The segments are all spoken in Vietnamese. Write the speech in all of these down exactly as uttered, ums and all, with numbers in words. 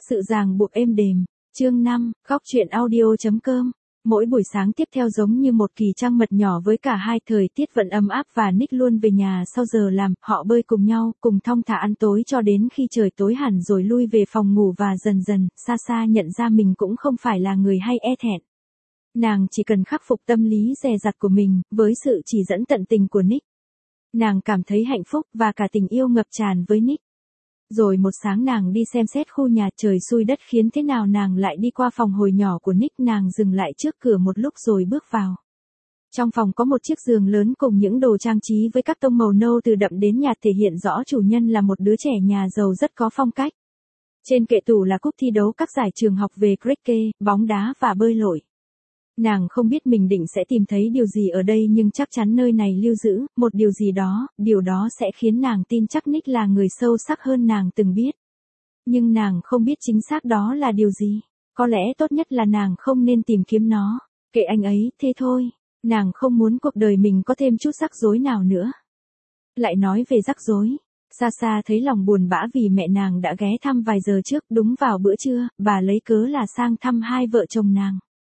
Sự ràng buộc êm đềm. Chương năm, góc truyện audio chấm com. Mỗi buổi sáng tiếp theo giống như một kỳ trăng mật nhỏ với cả hai, thời tiết vẫn ấm áp và Nick luôn về nhà sau giờ làm, họ bơi cùng nhau, cùng thong thả ăn tối cho đến khi trời tối hẳn rồi lui về phòng ngủ và dần dần, xa xa nhận ra mình cũng không phải là người hay e thẹn. Nàng chỉ cần khắc phục tâm lý dè dặt của mình, với sự chỉ dẫn tận tình của Nick. Nàng cảm thấy hạnh phúc và cả tình yêu ngập tràn với Nick. Rồi một sáng nàng đi xem xét khu nhà, trời xui đất khiến thế nào nàng lại đi qua phòng hồi nhỏ của Nick, nàng dừng lại trước cửa một lúc rồi bước vào. Trong phòng có một chiếc giường lớn cùng những đồ trang trí với các tông màu nâu từ đậm đến nhạt thể hiện rõ chủ nhân là một đứa trẻ nhà giàu rất có phong cách. Trên kệ tủ là cúp thi đấu các giải trường học về cricket, bóng đá và bơi lội. Nàng không biết mình định sẽ tìm thấy điều gì ở đây nhưng chắc chắn nơi này lưu giữ một điều gì đó, điều đó sẽ khiến nàng tin chắc Nick là người sâu sắc hơn nàng từng biết. Nhưng nàng không biết chính xác đó là điều gì. Có lẽ tốt nhất là nàng không nên tìm kiếm nó. Kệ anh ấy, thế thôi. Nàng không muốn cuộc đời mình có thêm chút rắc rối nào nữa. Lại nói về rắc rối. Xa xa thấy lòng buồn bã vì mẹ nàng đã ghé thăm vài giờ trước, đúng vào bữa trưa, bà lấy cớ là sang thăm hai vợ chồng nàng.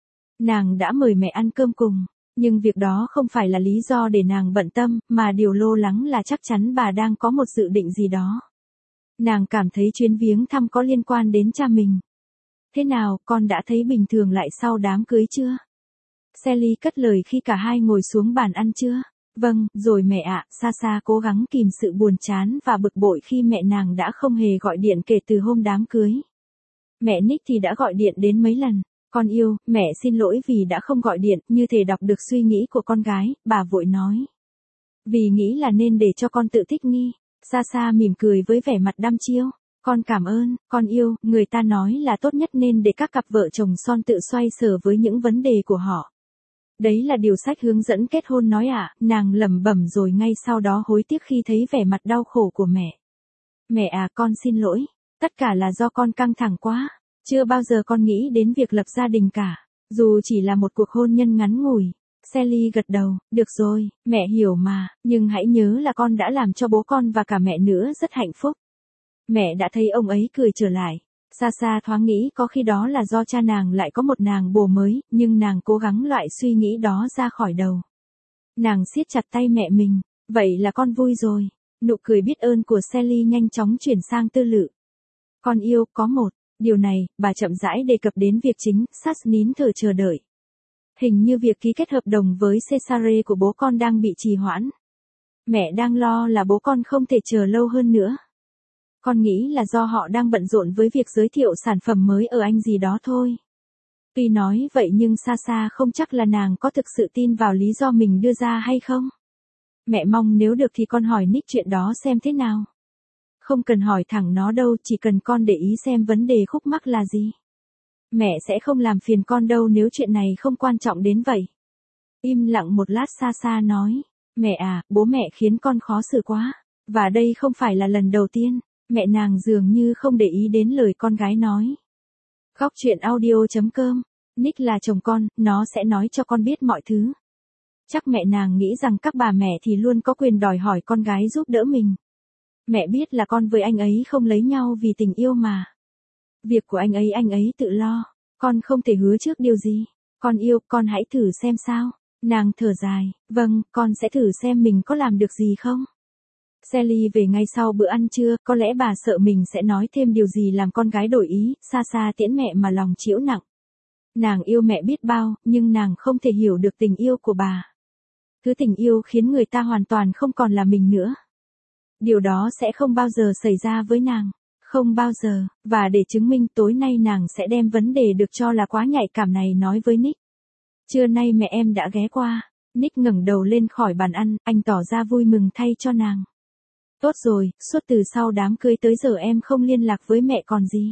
Nàng đã mời mẹ ăn cơm cùng, nhưng việc đó không phải là lý do để nàng bận tâm, mà điều lo lắng là chắc chắn bà đang có một dự định gì đó. Nàng cảm thấy chuyến viếng thăm có liên quan đến cha mình. Thế nào, con đã thấy bình thường lại sau đám cưới chưa? Sally cất lời khi cả hai ngồi xuống bàn ăn chưa? Vâng, rồi mẹ ạ. Xa xa cố gắng kìm sự buồn chán và bực bội khi mẹ nàng đã không hề gọi điện kể từ hôm đám cưới. Mẹ Nick thì đã gọi điện đến mấy lần. Con yêu, mẹ xin lỗi vì đã không gọi điện, như thể đọc được suy nghĩ của con gái, bà vội nói. Vì nghĩ là nên để cho con tự thích nghi. Xa xa mỉm cười với vẻ mặt đăm chiêu. Con cảm ơn, con yêu, người ta nói là tốt nhất nên để các cặp vợ chồng son tự xoay sở với những vấn đề của họ. Đấy là điều sách hướng dẫn kết hôn nói ạ, à, nàng lẩm bẩm rồi ngay sau đó hối tiếc khi thấy vẻ mặt đau khổ của mẹ. Mẹ à, con xin lỗi, tất cả là do con căng thẳng quá. Chưa bao giờ con nghĩ đến việc lập gia đình cả, dù chỉ là một cuộc hôn nhân ngắn ngủi. Sally gật đầu, được rồi, mẹ hiểu mà, nhưng hãy nhớ là con đã làm cho bố con và cả mẹ nữa rất hạnh phúc. Mẹ đã thấy ông ấy cười trở lại. Xa xa thoáng nghĩ có khi đó là do cha nàng lại có một nàng bồ mới, nhưng nàng cố gắng loại suy nghĩ đó ra khỏi đầu. Nàng siết chặt tay mẹ mình, vậy là con vui rồi. Nụ cười biết ơn của Sally nhanh chóng chuyển sang tư lự. Con yêu, có một. Điều này, bà chậm rãi đề cập đến việc chính, Sass nín thở chờ đợi. Hình như việc ký kết hợp đồng với Cesare của bố con đang bị trì hoãn. Mẹ đang lo là bố con không thể chờ lâu hơn nữa. Con nghĩ là do họ đang bận rộn với việc giới thiệu sản phẩm mới ở Anh gì đó thôi. Tuy nói vậy nhưng xa xa không chắc là nàng có thực sự tin vào lý do mình đưa ra hay không. Mẹ mong nếu được thì con hỏi Nick chuyện đó xem thế nào. Không cần hỏi thẳng nó đâu, chỉ cần con để ý xem vấn đề khúc mắc là gì. Mẹ sẽ không làm phiền con đâu nếu chuyện này không quan trọng đến vậy. Im lặng một lát xa xa nói. Mẹ à, bố mẹ khiến con khó xử quá. Và đây không phải là lần đầu tiên. Mẹ nàng dường như không để ý đến lời con gái nói. Góc truyện audio chấm com. Nick là chồng con, nó sẽ nói cho con biết mọi thứ. Chắc mẹ nàng nghĩ rằng các bà mẹ thì luôn có quyền đòi hỏi con gái giúp đỡ mình. Mẹ biết là con với anh ấy không lấy nhau vì tình yêu mà. Việc của anh ấy anh ấy tự lo. Con không thể hứa trước điều gì. Con yêu, con hãy thử xem sao. Nàng thở dài. Vâng, con sẽ thử xem mình có làm được gì không. Sally về ngay sau bữa ăn trưa, có lẽ bà sợ mình sẽ nói thêm điều gì làm con gái đổi ý, xa xa tiễn mẹ mà lòng trĩu nặng. Nàng yêu mẹ biết bao, nhưng nàng không thể hiểu được tình yêu của bà. Thứ tình yêu khiến người ta hoàn toàn không còn là mình nữa. Điều đó sẽ không bao giờ xảy ra với nàng. Không bao giờ, và để chứng minh tối nay nàng sẽ đem vấn đề được cho là quá nhạy cảm này nói với Nick. Trưa nay mẹ em đã ghé qua. Nick ngẩng đầu lên khỏi bàn ăn, anh tỏ ra vui mừng thay cho nàng. Tốt rồi, suốt từ sau đám cưới tới giờ em không liên lạc với mẹ còn gì.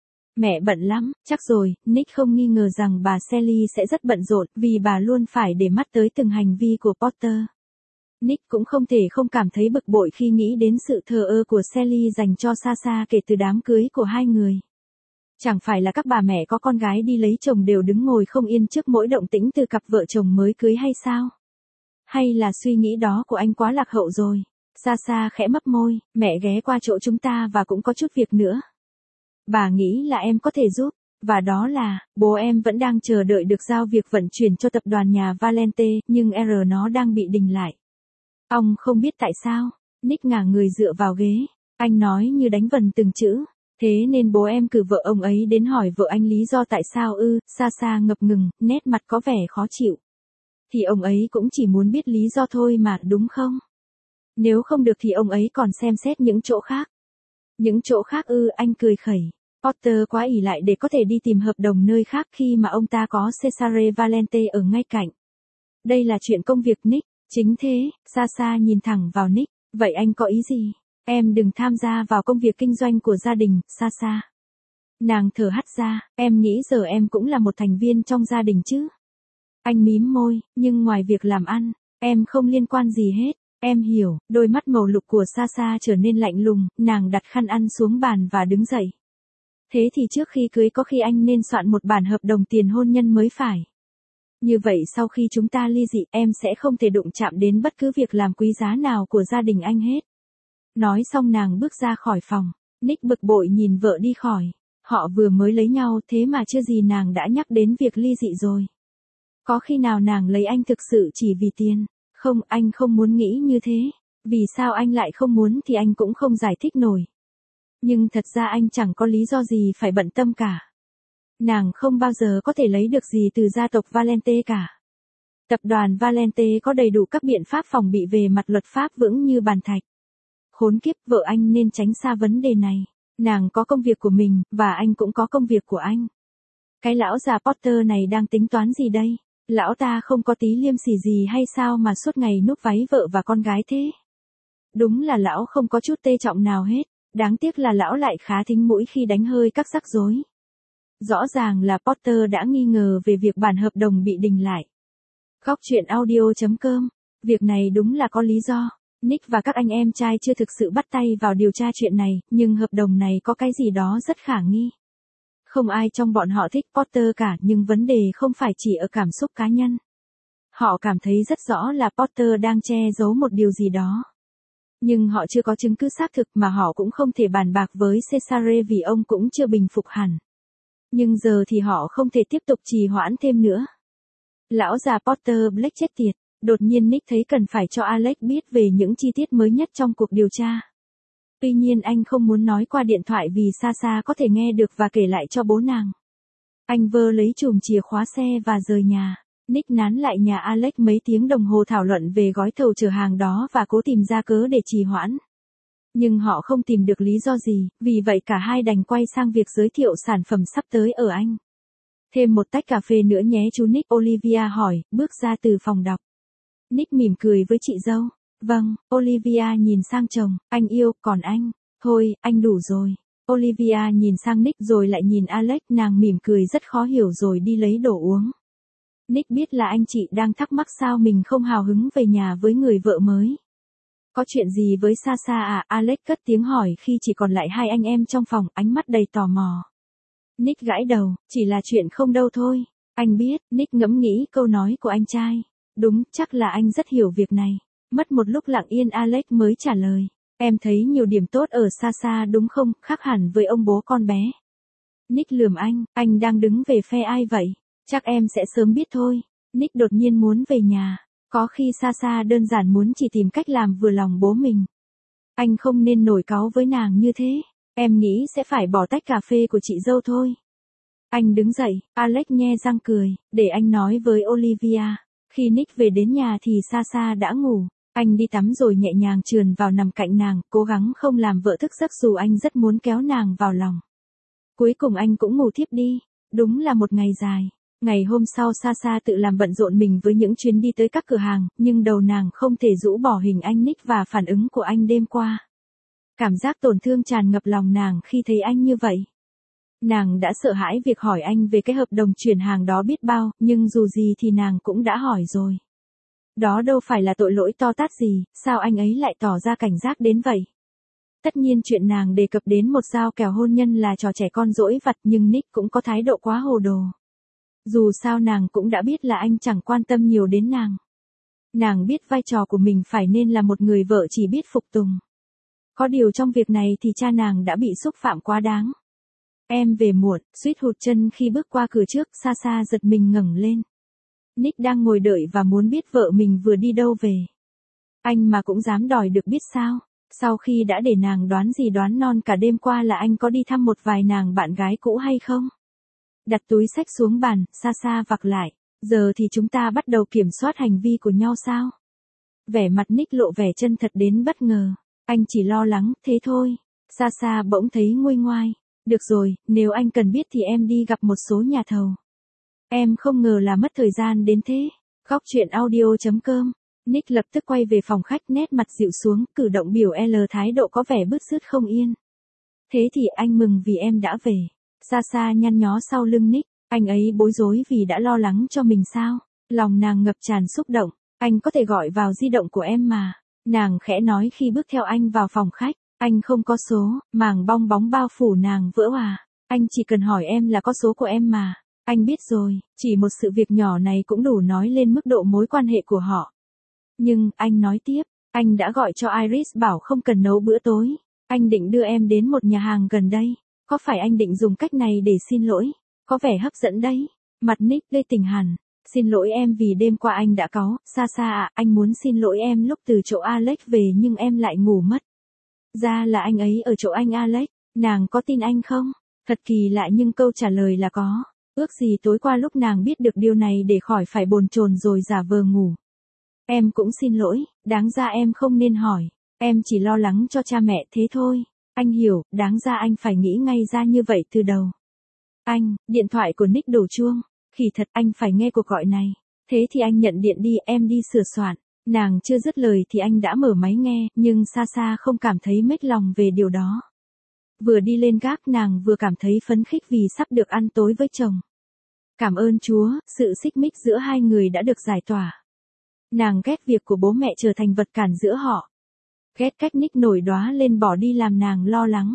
Mẹ bận lắm, chắc rồi. Nick không nghi ngờ rằng bà Sally sẽ rất bận rộn vì bà luôn phải để mắt tới từng hành vi của Potter. Nick cũng không thể không cảm thấy bực bội khi nghĩ đến sự thờ ơ của Sally dành cho xa xa kể từ đám cưới của hai người. Chẳng phải là các bà mẹ có con gái đi lấy chồng đều đứng ngồi không yên trước mỗi động tĩnh từ cặp vợ chồng mới cưới hay sao? Hay là suy nghĩ đó của anh quá lạc hậu rồi? Xa xa khẽ mấp môi, mẹ ghé qua chỗ chúng ta và cũng có chút việc nữa. bà nghĩ là em có thể giúp. Và đó là, bố em vẫn đang chờ đợi được giao việc vận chuyển cho tập đoàn nhà Valente, nhưng R nó đang bị đình lại. Ông không biết tại sao. Nick ngả người dựa vào ghế. Anh nói như đánh vần từng chữ. Thế nên bố em cử vợ ông ấy đến hỏi vợ anh lý do tại sao ư, Sasha ngập ngừng, nét mặt có vẻ khó chịu. Thì ông ấy cũng chỉ muốn biết lý do thôi mà, đúng không? Nếu không được thì ông ấy còn xem xét những chỗ khác. Những chỗ khác ư, anh cười khẩy. Potter quá ỷ lại để có thể đi tìm hợp đồng nơi khác khi mà ông ta có Cesare Valente ở ngay cạnh. Đây là chuyện công việc Nick. Chính thế, Sasha nhìn thẳng vào Nick. Vậy anh có ý gì? Em đừng tham gia vào công việc kinh doanh của gia đình, Sasha. Nàng thở hắt ra, em nghĩ giờ em cũng là một thành viên trong gia đình chứ. Anh mím môi, nhưng ngoài việc làm ăn, em không liên quan gì hết. Em hiểu, đôi mắt màu lục của Sasha trở nên lạnh lùng, nàng đặt khăn ăn xuống bàn và đứng dậy. Thế thì trước khi cưới có khi anh nên soạn một bản hợp đồng tiền hôn nhân mới phải. Như vậy sau khi chúng ta ly dị em sẽ không thể đụng chạm đến bất cứ việc làm quý giá nào của gia đình anh hết. Nói xong nàng bước ra khỏi phòng. Nick bực bội nhìn vợ đi khỏi. Họ vừa mới lấy nhau thế mà chưa gì nàng đã nhắc đến việc ly dị rồi. Có khi nào nàng lấy anh thực sự chỉ vì tiền? Không, anh không muốn nghĩ như thế. Vì sao anh lại không muốn thì anh cũng không giải thích nổi. Nhưng thật ra anh chẳng có lý do gì phải bận tâm cả. Nàng không bao giờ có thể lấy được gì từ gia tộc Valente cả. Tập đoàn Valente có đầy đủ các biện pháp phòng bị về mặt luật pháp vững như bàn thạch. Khốn kiếp, vợ anh nên tránh xa vấn đề này. Nàng có công việc của mình, và anh cũng có công việc của anh. Cái lão già Potter này đang tính toán gì đây? Lão ta không có tí liêm sỉ gì hay sao mà suốt ngày núp váy vợ và con gái thế? Đúng là lão không có chút tê trọng nào hết. Đáng tiếc là lão lại khá thính mũi khi đánh hơi các rắc rối. Rõ ràng là Potter đã nghi ngờ về việc bản hợp đồng bị đình lại. Góc truyện audio chấm com. Việc này đúng là có lý do. Nick và các anh em trai chưa thực sự bắt tay vào điều tra chuyện này, nhưng hợp đồng này có cái gì đó rất khả nghi. Không ai trong bọn họ thích Potter cả, nhưng vấn đề không phải chỉ ở cảm xúc cá nhân. Họ cảm thấy rất rõ là Potter đang che giấu một điều gì đó. Nhưng họ chưa có chứng cứ xác thực mà họ cũng không thể bàn bạc với Cesare vì ông cũng chưa bình phục hẳn. Nhưng giờ thì họ không thể tiếp tục trì hoãn thêm nữa. Lão già Potter Black chết tiệt. Đột nhiên Nick thấy cần phải cho Alex biết về những chi tiết mới nhất trong cuộc điều tra. Tuy nhiên anh không muốn nói qua điện thoại vì Sasha có thể nghe được và kể lại cho bố nàng. Anh vơ lấy chùm chìa khóa xe và rời nhà. Nick nán lại nhà Alex mấy tiếng đồng hồ thảo luận về gói thầu chở hàng đó và cố tìm ra cớ để trì hoãn. Nhưng họ không tìm được lý do gì, vì vậy cả hai đành quay sang việc giới thiệu sản phẩm sắp tới ở Anh. Thêm một tách cà phê nữa nhé chú Nick, Olivia hỏi, bước ra từ phòng đọc. Nick mỉm cười với chị dâu. Vâng, Olivia nhìn sang chồng, anh yêu, còn anh? Thôi, anh đủ rồi. Olivia nhìn sang Nick rồi lại nhìn Alex, nàng mỉm cười rất khó hiểu rồi đi lấy đồ uống. Nick biết là anh chị đang thắc mắc sao mình không hào hứng về nhà với người vợ mới. Có chuyện gì với Sasha à? Alex cất tiếng hỏi khi chỉ còn lại hai anh em trong phòng, ánh mắt đầy tò mò. Nick gãi đầu, chỉ là chuyện không đâu thôi. Anh biết, Nick ngẫm nghĩ câu nói của anh trai. Đúng, chắc là anh rất hiểu việc này. Mất một lúc lặng yên Alex mới trả lời. Em thấy nhiều điểm tốt ở Sasha đúng không, khác hẳn với ông bố con bé. Nick lườm anh, anh đang đứng về phe ai vậy? Chắc em sẽ sớm biết thôi. Nick đột nhiên muốn về nhà. Có khi Sasha đơn giản muốn chỉ tìm cách làm vừa lòng bố mình. Anh không nên nổi cáu với nàng như thế. Em nghĩ sẽ phải bỏ tách cà phê của chị dâu thôi. Anh đứng dậy, Alex nhe răng cười, để anh nói với Olivia. Khi Nick về đến nhà thì Sasha đã ngủ. Anh đi tắm rồi nhẹ nhàng trườn vào nằm cạnh nàng, cố gắng không làm vợ thức giấc dù anh rất muốn kéo nàng vào lòng. Cuối cùng anh cũng ngủ thiếp đi. Đúng là một ngày dài. Ngày hôm sau Sasha tự làm bận rộn mình với những chuyến đi tới các cửa hàng, nhưng đầu nàng không thể rũ bỏ hình anh Nick và phản ứng của anh đêm qua. Cảm giác tổn thương tràn ngập lòng nàng khi thấy anh như vậy. Nàng đã sợ hãi việc hỏi anh về cái hợp đồng chuyển hàng đó biết bao, nhưng dù gì thì nàng cũng đã hỏi rồi. Đó đâu phải là tội lỗi to tát gì, sao anh ấy lại tỏ ra cảnh giác đến vậy? Tất nhiên chuyện nàng đề cập đến một giao kèo hôn nhân là trò trẻ con dỗi vặt, nhưng Nick cũng có thái độ quá hồ đồ. Dù sao nàng cũng đã biết là anh chẳng quan tâm nhiều đến nàng. Nàng biết vai trò của mình phải nên là một người vợ chỉ biết phục tùng. Có điều trong việc này thì cha nàng đã bị xúc phạm quá đáng. Em về muộn, suýt hụt chân khi bước qua cửa trước, xa xa giật mình ngẩng lên. Nick đang ngồi đợi và muốn biết vợ mình vừa đi đâu về. Anh mà cũng dám đòi được biết sao? Sau khi đã để nàng đoán gì đoán non cả đêm qua là anh có đi thăm một vài nàng bạn gái cũ hay không? Đặt túi xách xuống bàn, xa xa vặc lại. Giờ thì chúng ta bắt đầu kiểm soát hành vi của nhau sao? Vẻ mặt Nick lộ vẻ chân thật đến bất ngờ. Anh chỉ lo lắng, thế thôi. Xa xa bỗng thấy nguôi ngoai. Được rồi, nếu anh cần biết thì em đi gặp một số nhà thầu. Em không ngờ là mất thời gian đến thế. Góc chuyện audio chấm com. Nick lập tức quay về phòng khách, nét mặt dịu xuống, cử động biểu L thái độ có vẻ bứt rứt không yên. Thế thì anh mừng vì em đã về. Xa xa nhăn nhó sau lưng Nick, anh ấy bối rối vì đã lo lắng cho mình sao? Lòng nàng ngập tràn xúc động, anh có thể gọi vào di động của em mà. Nàng khẽ nói khi bước theo anh vào phòng khách, anh không có số, màng bong bóng bao phủ nàng vỡ hòa. Anh chỉ cần hỏi em là có số của em mà. Anh biết rồi, chỉ một sự việc nhỏ này cũng đủ nói lên mức độ mối quan hệ của họ. Nhưng, anh nói tiếp, anh đã gọi cho Iris bảo không cần nấu bữa tối. Anh định đưa em đến một nhà hàng gần đây. Có phải anh định dùng cách này để xin lỗi? Có vẻ hấp dẫn đấy. Mặt Nick lê tình hẳn. Xin lỗi em vì đêm qua anh đã cáu. Xa xa à, anh muốn xin lỗi em lúc từ chỗ Alex về nhưng em lại ngủ mất. Ra là anh ấy ở chỗ anh Alex. Nàng có tin anh không? Thật kỳ lạ nhưng câu trả lời là có. Ước gì tối qua lúc nàng biết được điều này để khỏi phải bồn chồn rồi giả vờ ngủ. Em cũng xin lỗi, đáng ra em không nên hỏi. Em chỉ lo lắng cho cha mẹ thế thôi. Anh hiểu, đáng ra anh phải nghĩ ngay ra như vậy từ đầu. Anh, điện thoại của Nick đổ chuông. Khỉ thật, anh phải nghe cuộc gọi này. Thế thì anh nhận điện đi, em đi sửa soạn. Nàng chưa dứt lời thì anh đã mở máy nghe, nhưng xa xa không cảm thấy mếch lòng về điều đó. Vừa đi lên gác nàng vừa cảm thấy phấn khích vì sắp được ăn tối với chồng. Cảm ơn Chúa, sự xích mích giữa hai người đã được giải tỏa. Nàng ghét việc của bố mẹ trở thành vật cản giữa họ. Ghét cách Nick nổi đóa lên bỏ đi làm nàng lo lắng.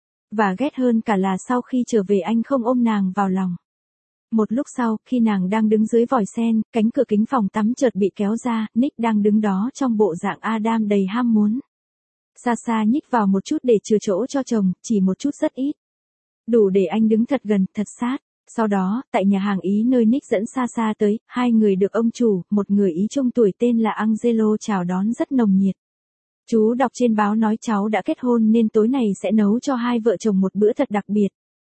Và ghét hơn cả là sau khi trở về anh không ôm nàng vào lòng. Một lúc sau, khi nàng đang đứng dưới vòi sen, cánh cửa kính phòng tắm chợt bị kéo ra, Nick đang đứng đó trong bộ dạng Adam đầy ham muốn. Xa xa nhích vào một chút để chừa chỗ cho chồng, chỉ một chút rất ít. Đủ để anh đứng thật gần, thật sát. Sau đó, tại nhà hàng Ý nơi Nick dẫn xa xa tới, hai người được ông chủ, một người Ý trung tuổi tên là Angelo chào đón rất nồng nhiệt. Chú đọc trên báo nói cháu đã kết hôn nên tối này sẽ nấu cho hai vợ chồng một bữa thật đặc biệt.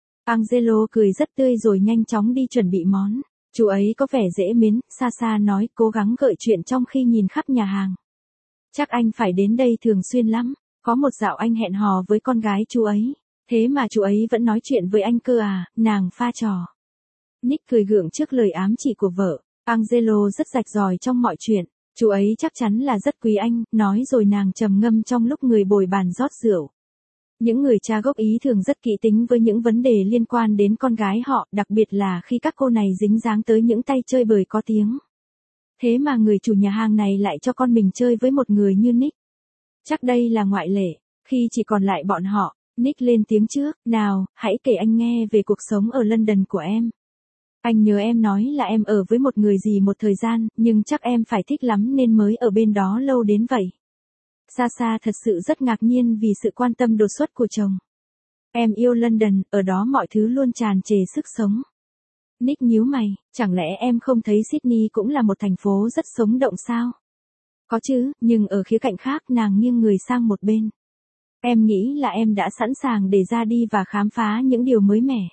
Angelo cười rất tươi rồi nhanh chóng đi chuẩn bị món. Chú ấy có vẻ dễ mến, xa xa nói cố gắng gợi chuyện trong khi nhìn khắp nhà hàng. Chắc anh phải đến đây thường xuyên lắm. Có một dạo anh hẹn hò với con gái chú ấy. Thế mà chú ấy vẫn nói chuyện với anh cơ à, nàng pha trò. Nick cười gượng trước lời ám chỉ của vợ. Angelo rất rạch ròi trong mọi chuyện. Chú ấy chắc chắn là rất quý anh, nói rồi nàng trầm ngâm trong lúc người bồi bàn rót rượu. Những người cha gốc Ý thường rất kỹ tính với những vấn đề liên quan đến con gái họ, đặc biệt là khi các cô này dính dáng tới những tay chơi bời có tiếng. Thế mà người chủ nhà hàng này lại cho con mình chơi với một người như Nick. Chắc đây là ngoại lệ. Khi chỉ còn lại bọn họ, Nick lên tiếng trước, nào, hãy kể anh nghe về cuộc sống ở London của em. Anh nhớ em nói là em ở với một người gì một thời gian, nhưng chắc em phải thích lắm nên mới ở bên đó lâu đến vậy. Xa xa thật sự rất ngạc nhiên vì sự quan tâm đột xuất của chồng. Em yêu London, ở đó mọi thứ luôn tràn trề sức sống. Nick nhíu mày, chẳng lẽ em không thấy Sydney cũng là một thành phố rất sống động sao? Có chứ, nhưng ở khía cạnh khác nàng nghiêng người sang một bên. Em nghĩ là em đã sẵn sàng để ra đi và khám phá những điều mới mẻ.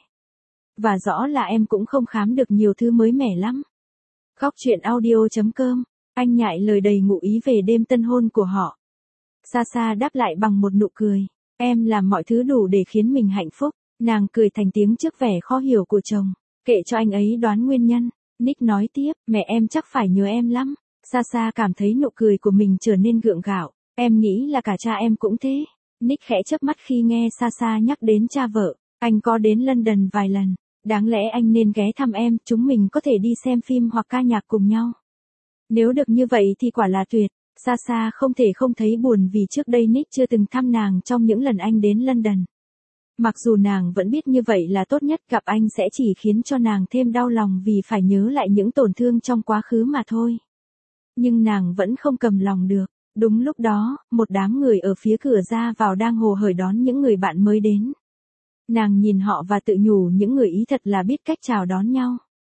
Và rõ là em cũng không khám được nhiều thứ mới mẻ lắm. Góc chuyện audio chấm com, anh nhại lời đầy ngụ ý về đêm tân hôn của họ. Xa xa đáp lại bằng một nụ cười. Em làm mọi thứ đủ để khiến mình hạnh phúc. Nàng cười thành tiếng trước vẻ khó hiểu của chồng. Kệ cho anh ấy đoán nguyên nhân. Nick nói tiếp, mẹ em chắc phải nhớ em lắm. Xa xa cảm thấy nụ cười của mình trở nên gượng gạo. Em nghĩ là cả cha em cũng thế. Nick khẽ chớp mắt khi nghe xa xa nhắc đến cha vợ. Anh có đến London vài lần. Đáng lẽ anh nên ghé thăm em, chúng mình có thể đi xem phim hoặc ca nhạc cùng nhau. Nếu được như vậy thì quả là tuyệt. Xa xa không thể không thấy buồn vì trước đây Nick chưa từng thăm nàng trong những lần anh đến London. Mặc dù nàng vẫn biết như vậy là tốt nhất, gặp anh sẽ chỉ khiến cho nàng thêm đau lòng vì phải nhớ lại những tổn thương trong quá khứ mà thôi. Nhưng nàng vẫn không cầm lòng được. Đúng lúc đó, một đám người ở phía cửa ra vào đang hồ hởi đón những người bạn mới đến. Nàng nhìn họ và tự nhủ những người Ý thật là biết cách chào đón nhau.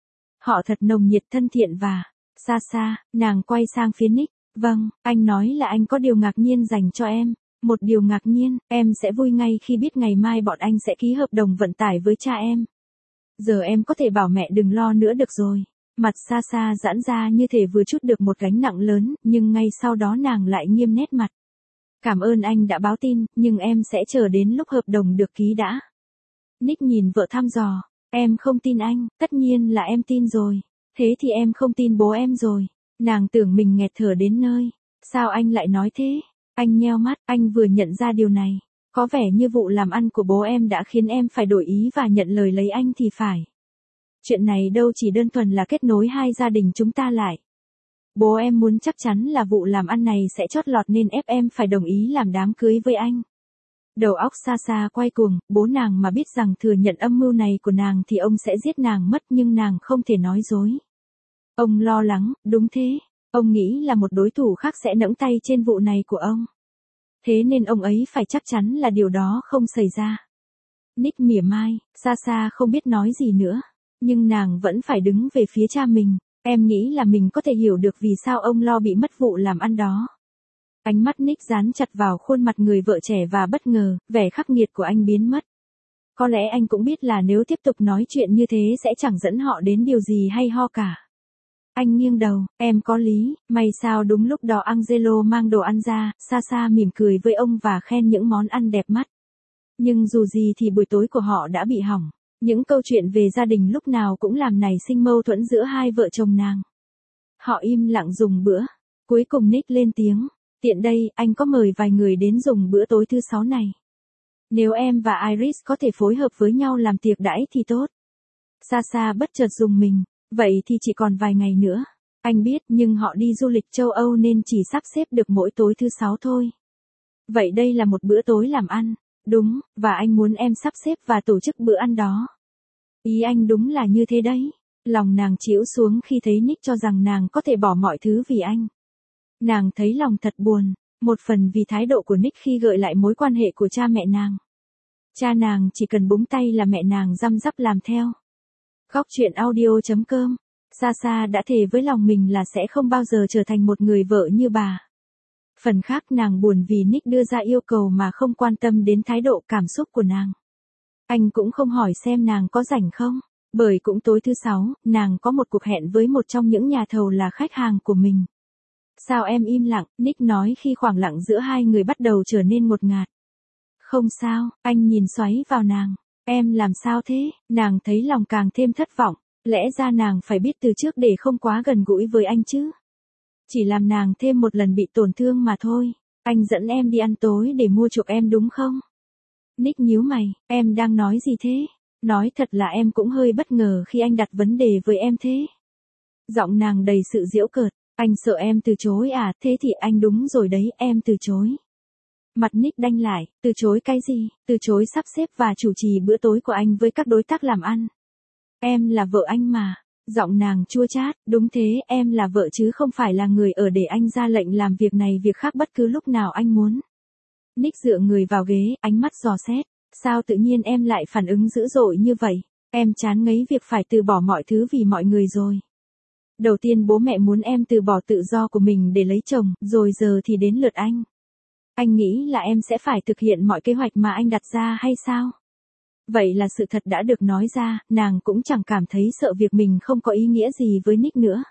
Họ thật nồng nhiệt thân thiện và... Xa xa, nàng quay sang phía Nick. Vâng, anh nói là anh có điều ngạc nhiên dành cho em. Một điều ngạc nhiên, em sẽ vui ngay khi biết ngày mai bọn anh sẽ ký hợp đồng vận tải với cha em. Giờ em có thể bảo mẹ đừng lo nữa được rồi. Mặt xa xa giãn ra như thể vừa trút được một gánh nặng lớn, nhưng ngay sau đó nàng lại nghiêm nét mặt. Cảm ơn anh đã báo tin, nhưng em sẽ chờ đến lúc hợp đồng được ký đã. Nick nhìn vợ thăm dò. Em không tin anh, tất nhiên là em tin rồi. Thế thì em không tin bố em rồi. Nàng tưởng mình nghẹt thở đến nơi. Sao anh lại nói thế? Anh nheo mắt, anh vừa nhận ra điều này. Có vẻ như vụ làm ăn của bố em đã khiến em phải đổi ý và nhận lời lấy anh thì phải. Chuyện này đâu chỉ đơn thuần là kết nối hai gia đình chúng ta lại. Bố em muốn chắc chắn là vụ làm ăn này sẽ chót lọt nên ép em phải đồng ý làm đám cưới với anh. Đầu óc xa xa quay cuồng, bố nàng mà biết rằng thừa nhận âm mưu này của nàng thì ông sẽ giết nàng mất, nhưng nàng không thể nói dối. Ông lo lắng, đúng thế, ông nghĩ là một đối thủ khác sẽ nẫng tay trên vụ này của ông. Thế nên ông ấy phải chắc chắn là điều đó không xảy ra. Nick mỉa mai, xa xa không biết nói gì nữa, nhưng nàng vẫn phải đứng về phía cha mình. Em nghĩ là mình có thể hiểu được vì sao ông lo bị mất vụ làm ăn đó. Ánh mắt Nick dán chặt vào khuôn mặt người vợ trẻ và bất ngờ, vẻ khắc nghiệt của anh biến mất. Có lẽ anh cũng biết là nếu tiếp tục nói chuyện như thế sẽ chẳng dẫn họ đến điều gì hay ho cả. Anh nghiêng đầu, em có lý, may sao đúng lúc đó Angelo mang đồ ăn ra, xa xa mỉm cười với ông và khen những món ăn đẹp mắt. Nhưng dù gì thì buổi tối của họ đã bị hỏng. Những câu chuyện về gia đình lúc nào cũng làm nảy sinh mâu thuẫn giữa hai vợ chồng nàng. Họ im lặng dùng bữa. Cuối cùng Nick lên tiếng. Tiện đây, anh có mời vài người đến dùng bữa tối thứ sáu này. Nếu em và Iris có thể phối hợp với nhau làm tiệc đãi thì tốt. Xa xa bất chợt dùng mình. Vậy thì chỉ còn vài ngày nữa. Anh biết, nhưng họ đi du lịch châu Âu nên chỉ sắp xếp được mỗi tối thứ sáu thôi. Vậy đây là một bữa tối làm ăn. Đúng, và anh muốn em sắp xếp và tổ chức bữa ăn đó. Ý anh đúng là như thế đấy. Lòng nàng chĩu xuống khi thấy Nick cho rằng nàng có thể bỏ mọi thứ vì anh. Nàng thấy lòng thật buồn, một phần vì thái độ của Nick khi gợi lại mối quan hệ của cha mẹ nàng. Cha nàng chỉ cần búng tay là mẹ nàng răm rắp làm theo. Góc truyện audio chấm com. Xa xa đã thề với lòng mình là sẽ không bao giờ trở thành một người vợ như bà. Phần khác nàng buồn vì Nick đưa ra yêu cầu mà không quan tâm đến thái độ cảm xúc của nàng. Anh cũng không hỏi xem nàng có rảnh không, bởi cũng tối thứ sáu, nàng có một cuộc hẹn với một trong những nhà thầu là khách hàng của mình. Sao em im lặng, Nick nói khi khoảng lặng giữa hai người bắt đầu trở nên ngột ngạt. Không sao, anh nhìn xoáy vào nàng. Em làm sao thế, nàng thấy lòng càng thêm thất vọng, lẽ ra nàng phải biết từ trước để không quá gần gũi với anh chứ. Chỉ làm nàng thêm một lần bị tổn thương mà thôi. Anh dẫn em đi ăn tối để mua chuộc em đúng không? Nick nhíu mày, em đang nói gì thế? Nói thật là em cũng hơi bất ngờ khi anh đặt vấn đề với em thế. Giọng nàng đầy sự giễu cợt, anh sợ em từ chối à, thế thì anh đúng rồi đấy, em từ chối. Mặt Nick đanh lại, từ chối cái gì, từ chối sắp xếp và chủ trì bữa tối của anh với các đối tác làm ăn. Em là vợ anh mà. Giọng nàng chua chát, đúng thế, em là vợ chứ không phải là người ở để anh ra lệnh làm việc này việc khác bất cứ lúc nào anh muốn. Nick dựa người vào ghế, ánh mắt dò xét. Sao tự nhiên em lại phản ứng dữ dội như vậy? Em chán ngấy việc phải từ bỏ mọi thứ vì mọi người rồi. Đầu tiên bố mẹ muốn em từ bỏ tự do của mình để lấy chồng, rồi giờ thì đến lượt anh. Anh nghĩ là em sẽ phải thực hiện mọi kế hoạch mà anh đặt ra hay sao? Vậy là sự thật đã được nói ra, nàng cũng chẳng cảm thấy sợ việc mình không có ý nghĩa gì với Nick nữa.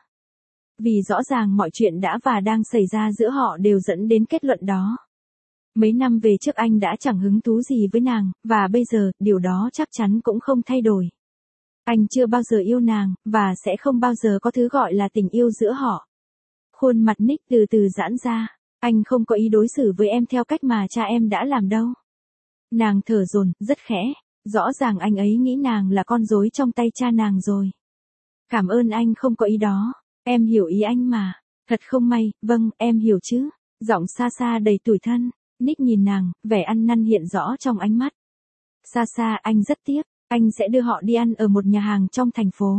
Vì rõ ràng mọi chuyện đã và đang xảy ra giữa họ đều dẫn đến kết luận đó. Mấy năm về trước anh đã chẳng hứng thú gì với nàng, và bây giờ, điều đó chắc chắn cũng không thay đổi. Anh chưa bao giờ yêu nàng, và sẽ không bao giờ có thứ gọi là tình yêu giữa họ. Khuôn mặt Nick từ từ giãn ra. Anh không có ý đối xử với em theo cách mà cha em đã làm đâu. Nàng thở dồn, rất khẽ. Rõ ràng anh ấy nghĩ nàng là con rối trong tay cha nàng rồi. Cảm ơn anh không có ý đó. Em hiểu ý anh mà. Thật không may, vâng, em hiểu chứ. Giọng xa xa đầy tủi thân. Nick nhìn nàng, vẻ ăn năn hiện rõ trong ánh mắt. Xa xa, anh rất tiếc. Anh sẽ đưa họ đi ăn ở một nhà hàng trong thành phố.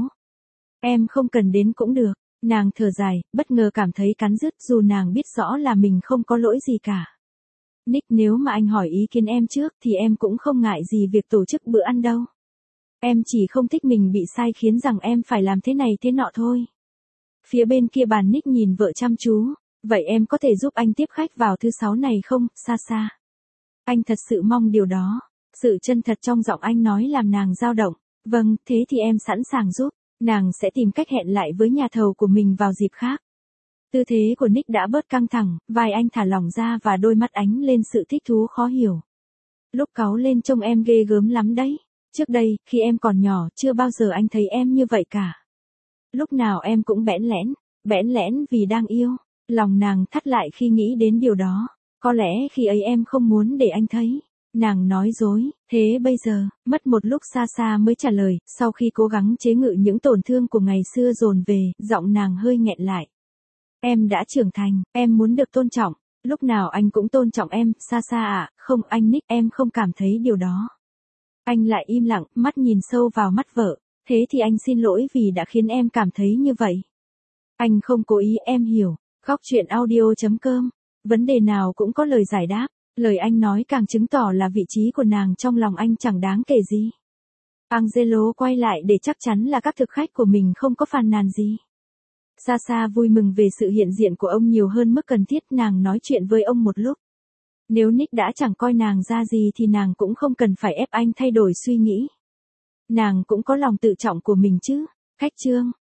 Em không cần đến cũng được. Nàng thở dài, bất ngờ cảm thấy cắn rứt dù nàng biết rõ là mình không có lỗi gì cả. Nick, nếu mà anh hỏi ý kiến em trước thì em cũng không ngại gì việc tổ chức bữa ăn đâu. Em chỉ không thích mình bị sai khiến rằng em phải làm thế này thế nọ thôi. Phía bên kia bàn Nick nhìn vợ chăm chú. Vậy em có thể giúp anh tiếp khách vào thứ sáu này không, Sasha? Anh thật sự mong điều đó. Sự chân thật trong giọng anh nói làm nàng dao động. Vâng, thế thì em sẵn sàng giúp. Nàng sẽ tìm cách hẹn lại với nhà thầu của mình vào dịp khác. Tư thế của Nick đã bớt căng thẳng, vai anh thả lỏng ra và đôi mắt ánh lên sự thích thú khó hiểu. Lúc cáu lên trông em ghê gớm lắm đấy. Trước đây, khi em còn nhỏ, chưa bao giờ anh thấy em như vậy cả. Lúc nào em cũng bẽn lẽn, bẽn lẽn vì đang yêu. Lòng nàng thắt lại khi nghĩ đến điều đó. Có lẽ khi ấy em không muốn để anh thấy. Nàng nói dối, thế bây giờ, mất một lúc Sasha mới trả lời, sau khi cố gắng chế ngự những tổn thương của ngày xưa dồn về, giọng nàng hơi nghẹn lại. Em đã trưởng thành, em muốn được tôn trọng. Lúc nào anh cũng tôn trọng em, Sasha ạ, không anh Nick, em không cảm thấy điều đó. Anh lại im lặng, mắt nhìn sâu vào mắt vợ. Thế thì anh xin lỗi vì đã khiến em cảm thấy như vậy. Anh không cố ý, em hiểu. Góc chuyện audio chấm com. Vấn đề nào cũng có lời giải đáp. Lời anh nói càng chứng tỏ là vị trí của nàng trong lòng anh chẳng đáng kể gì. Angelo quay lại để chắc chắn là các thực khách của mình không có phàn nàn gì. Sasha vui mừng về sự hiện diện của ông nhiều hơn mức cần thiết, nàng nói chuyện với ông một lúc. Nếu Nick đã chẳng coi nàng ra gì thì nàng cũng không cần phải ép anh thay đổi suy nghĩ. Nàng cũng có lòng tự trọng của mình chứ. Khách trương.